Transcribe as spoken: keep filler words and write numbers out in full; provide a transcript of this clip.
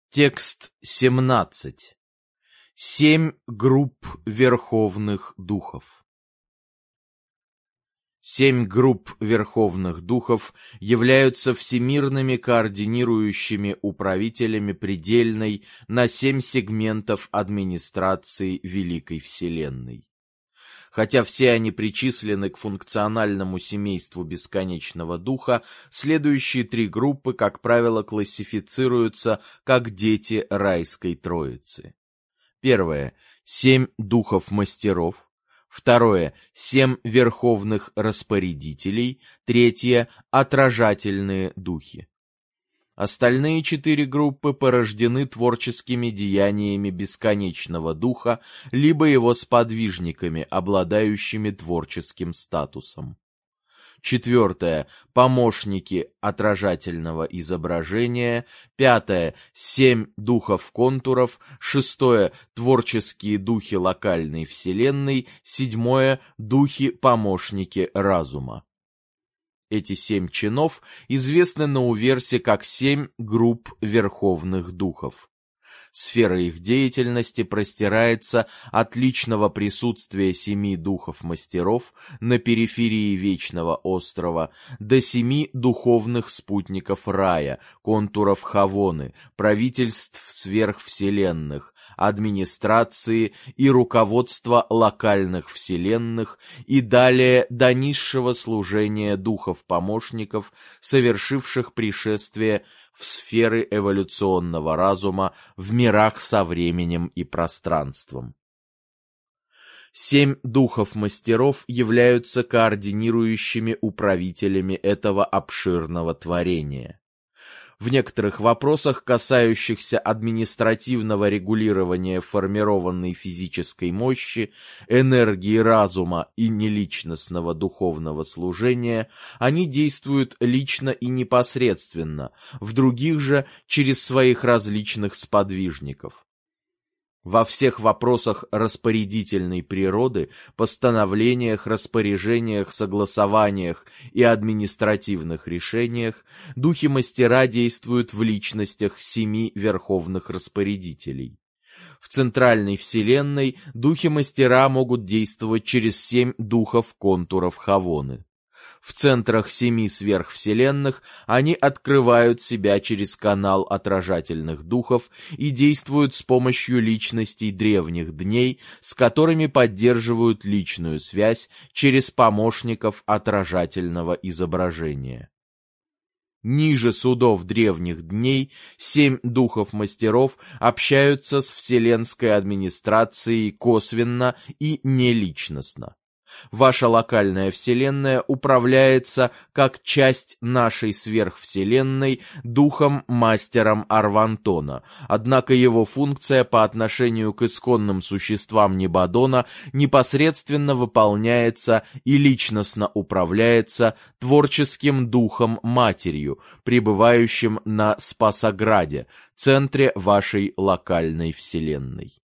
Текст семнадцать. Семь групп верховных духов. Семь групп верховных духов являются всемирными координирующими управителями предельной на семь сегментов администрации Великой Вселенной. Хотя все они причислены к функциональному семейству Бесконечного Духа, следующие три группы, как правило, классифицируются как дети Райской Троицы. Первое — семь духов-мастеров. Второе — семь верховных распорядителей. Третье — отражательные духи. Остальные четыре группы порождены творческими деяниями Бесконечного Духа, либо его сподвижниками, обладающими творческим статусом. Четвертое — помощники отражательного изображения. Пятое — семь духов-контуров. Шестое — творческие духи локальной вселенной. Седьмое — духи-помощники разума. Эти семь чинов известны на уверсе как семь групп верховных духов. Сфера их деятельности простирается от личного присутствия семи духов-мастеров на периферии Вечного Острова до семи духовных спутников рая, контуров Хавоны, правительств сверхвселенных, администрации и руководства локальных вселенных и далее до низшего служения духов-помощников, совершивших пришествие в сферы эволюционного разума в мирах со временем и пространством. Семь духов-мастеров являются координирующими управителями этого обширного творения. В некоторых вопросах, касающихся административного регулирования формированной физической мощи, энергии разума и неличностного духовного служения, они действуют лично и непосредственно, в других же через своих различных сподвижников. Во всех вопросах распорядительной природы, постановлениях, распоряжениях, согласованиях и административных решениях духи-мастера действуют в личностях семи верховных распорядителей. В центральной вселенной духи-мастера могут действовать через семь духов-контуров Хавоны. В центрах семи сверхвселенных они открывают себя через канал отражательных духов и действуют с помощью личностей древних дней, с которыми поддерживают личную связь через помощников отражательного изображения. Ниже судов древних дней семь духов-мастеров общаются с вселенской администрацией косвенно и неличностно. Ваша локальная вселенная управляется как часть нашей сверхвселенной духом-мастером Арвантона, однако его функция по отношению к исконным существам Небадона непосредственно выполняется и личностно управляется творческим духом-матерью, пребывающим на Спасограде, центре вашей локальной вселенной.